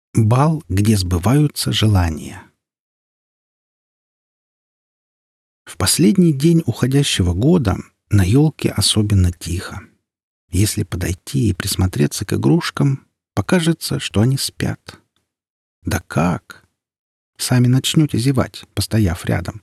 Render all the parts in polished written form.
Бал, где сбываются желания. В последний день уходящего года на елке особенно тихо. Если подойти и присмотреться к игрушкам, покажется, что они спят. Да как? Сами начнете зевать, постояв рядом.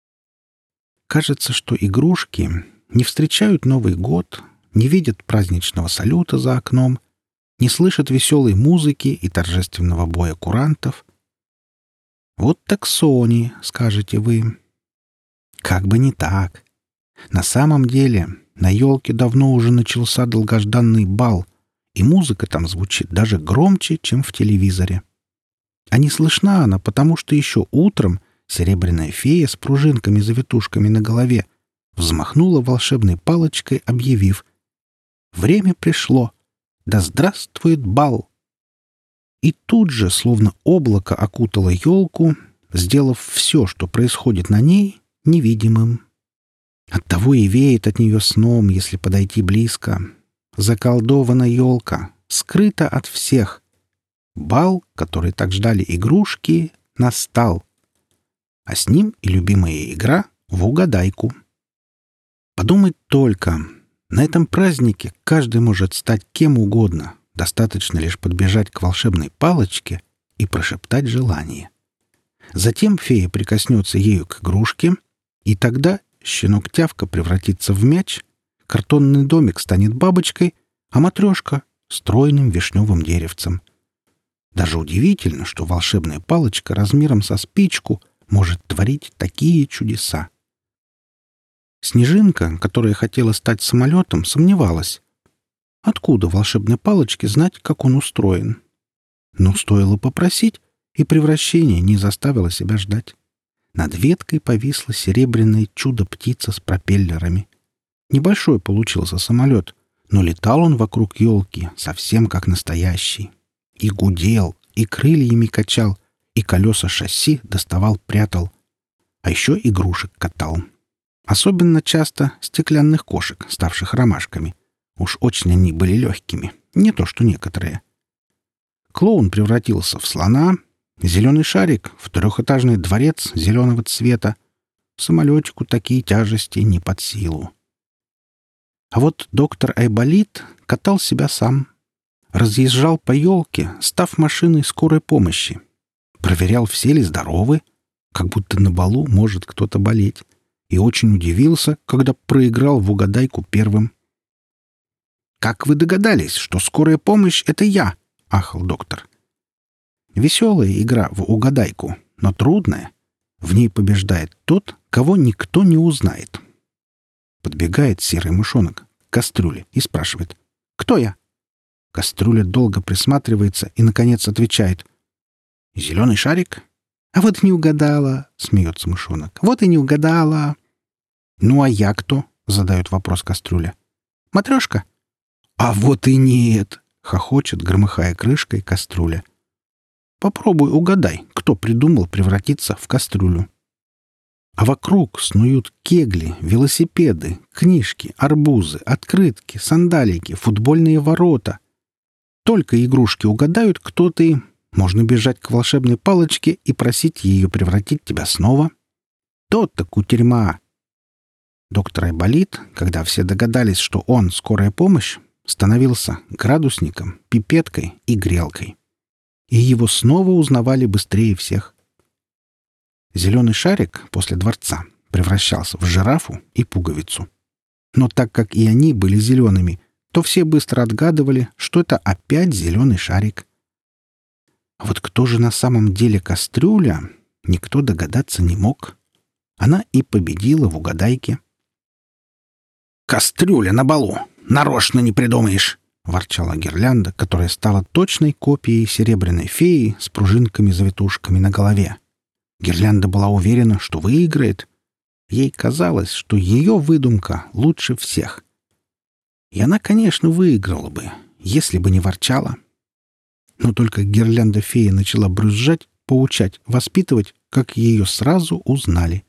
Кажется, что игрушки не встречают Новый год, не видят праздничного салюта за окном, не слышат веселой музыки и торжественного боя курантов. «Вот так Сони», — скажете вы. Как бы не так. На самом деле на елке давно уже начался долгожданный бал, и музыка там звучит даже громче, чем в телевизоре. А не слышна она, потому что еще утром серебряная фея с пружинками-завитушками на голове взмахнула волшебной палочкой, объявив: «Время пришло! Да здравствует бал!» И тут же, словно облако, окутало елку, сделав все, что происходит на ней, невидимым. Оттого и веет от нее сном, если подойти близко. Заколдована елка, скрыта от всех. Бал, который так ждали игрушки, настал. А с ним и любимая игра в угадайку. Подумать только, на этом празднике каждый может стать кем угодно. Достаточно лишь подбежать к волшебной палочке и прошептать желание. Затем фея прикоснется ею к игрушке, и тогда щенок-тявка превратится в мяч, картонный домик станет бабочкой, а матрешка — стройным вишневым деревцем. Даже удивительно, что волшебная палочка размером со спичку может творить такие чудеса. Снежинка, которая хотела стать самолетом, сомневалась. Откуда волшебной палочке знать, как он устроен? Но стоило попросить, и превращение не заставило себя ждать. Над веткой повисла серебряное чудо-птица с пропеллерами. Небольшой получился самолет, но летал он вокруг елки совсем как настоящий. И гудел, и крыльями качал, и колеса шасси доставал-прятал. А еще игрушек катал. Особенно часто стеклянных кошек, ставших ромашками. Уж очень они были легкими, не то что некоторые. Клоун превратился в слона, зеленый шарик — в трехэтажный дворец зеленого цвета. Самолетику такие тяжести не под силу. А вот доктор Айболит катал себя сам. Разъезжал по елке, став машиной скорой помощи. Проверял, все ли здоровы, как будто на балу может кто-то болеть. И очень удивился, когда проиграл в угадайку первым. «Как вы догадались, что скорая помощь — это я?» — ахал доктор. Веселая игра в угадайку, но трудная. В ней побеждает тот, кого никто не узнает. Подбегает серый мышонок к кастрюле и спрашивает: «Кто я?» Кастрюля долго присматривается и, наконец, отвечает: «Зеленый шарик?» «А вот и не угадала», — смеется мышонок. «Вот и не угадала». «Ну а я кто?» — задает вопрос кастрюля. «Матрешка?» «А вот и нет!» — хохочет, громыхая крышкой, кастрюля. «Попробуй угадай, кто придумал превратиться в кастрюлю». А вокруг снуют кегли, велосипеды, книжки, арбузы, открытки, сандалики, футбольные ворота. Только игрушки угадают, кто ты, можно бежать к волшебной палочке и просить ее превратить тебя снова. То-то кутерьма. Доктор Айболит, когда все догадались, что он скорая помощь, становился градусником, пипеткой и грелкой. И его снова узнавали быстрее всех. Зеленый шарик после дворца превращался в жирафу и пуговицу. Но так как и они были зелеными, то все быстро отгадывали, что это опять зеленый шарик. А вот кто же на самом деле кастрюля, никто догадаться не мог. Она и победила в угадайке. «Кастрюля на балу! Нарочно не придумаешь!» — ворчала Гирлянда, которая стала точной копией серебряной феи с пружинками-завитушками на голове. Гирлянда была уверена, что выиграет. Ей казалось, что ее выдумка лучше всех. И она, конечно, выиграла бы, если бы не ворчала. Но только Гирлянда-фея начала брюзжать, поучать, воспитывать, как ее сразу узнали.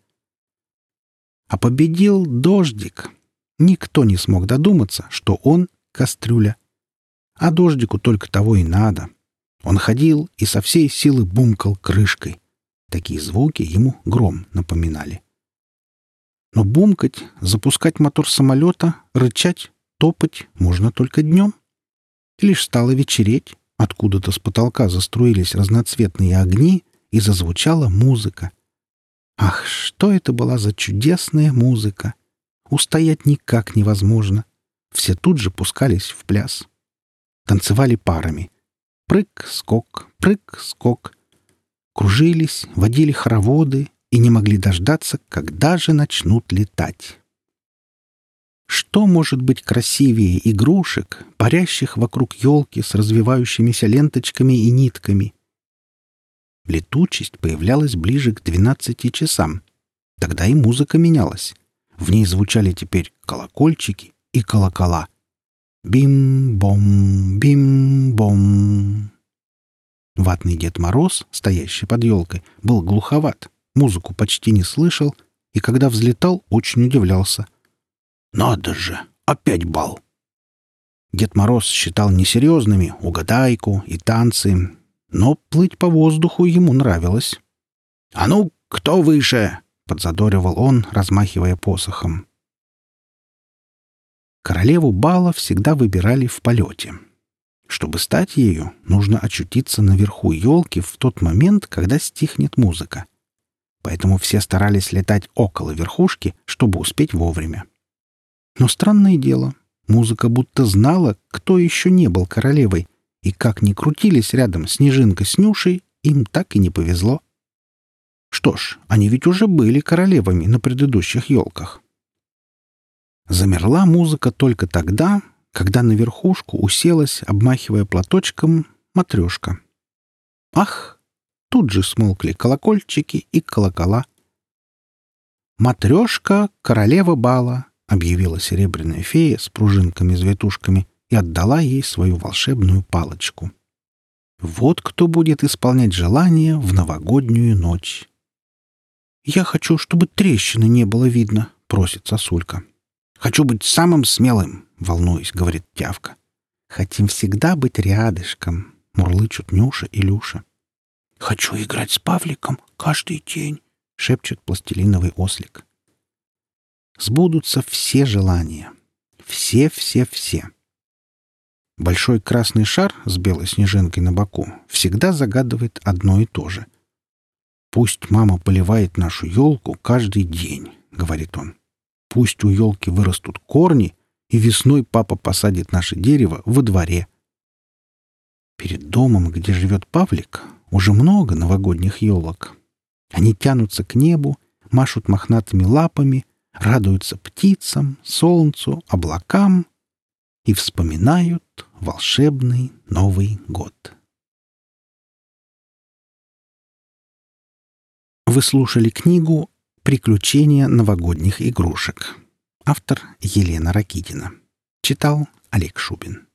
А победил Дождик. Никто не смог додуматься, что он — кастрюля. А Дождику только того и надо. Он ходил и со всей силы бумкал крышкой. Такие звуки ему гром напоминали. Но бумкать, запускать мотор самолета, рычать, топать можно только днем. И лишь стало вечереть, откуда-то с потолка заструились разноцветные огни, и зазвучала музыка. Ах, что это была за чудесная музыка! Устоять никак невозможно. Все тут же пускались в пляс. Танцевали парами. Прыг-скок, прыг-скок. Кружились, водили хороводы и не могли дождаться, когда же начнут летать. Что может быть красивее игрушек, парящих вокруг елки с развивающимися ленточками и нитками? Летучесть появлялась ближе к 12 часам. Тогда и музыка менялась. В ней звучали теперь колокольчики и колокола. Бим-бом, бим-бом. Ватный Дед Мороз, стоящий под елкой, был глуховат, музыку почти не слышал и, когда взлетал, очень удивлялся. «Надо же! Опять бал!» Дед Мороз считал несерьезными угадайку и танцы, но плыть по воздуху ему нравилось. «А ну, кто выше?» — подзадоривал он, размахивая посохом. Королеву бала всегда выбирали в полете. Чтобы стать ею, нужно очутиться наверху елки в тот момент, когда стихнет музыка. Поэтому все старались летать около верхушки, чтобы успеть вовремя. Но странное дело, музыка будто знала, кто еще не был королевой, и как ни крутились рядом Снежинка с Нюшей, им так и не повезло. Что ж, они ведь уже были королевами на предыдущих елках. Замерла музыка только тогда, когда на верхушку уселась, обмахивая платочком, Матрешка. Ах! Тут же смолкли колокольчики и колокола. «Матрешка — королева бала», — объявила серебряная фея с пружинками-завитушками и отдала ей свою волшебную палочку. Вот кто будет исполнять желания в новогоднюю ночь. «Я хочу, чтобы трещины не было видно», — просит сосулька. «Хочу быть самым смелым», — волнуясь, говорит Тявка. «Хотим всегда быть рядышком», — мурлычут Нюша и Люша. «Хочу играть с Павликом каждый день», — шепчет пластилиновый ослик. Сбудутся все желания. Все-все-все. Большой красный шар с белой снежинкой на боку всегда загадывает одно и то же. «Пусть мама поливает нашу елку каждый день», — говорит он. «Пусть у елки вырастут корни, и весной папа посадит наше дерево во дворе». Перед домом, где живет Павлик, уже много новогодних елок. Они тянутся к небу, машут мохнатыми лапами, радуются птицам, солнцу, облакам и вспоминают волшебный Новый год. Вы слушали книгу «Приключения новогодних игрушек». Автор Елена Ракитина. Читал Олег Шубин.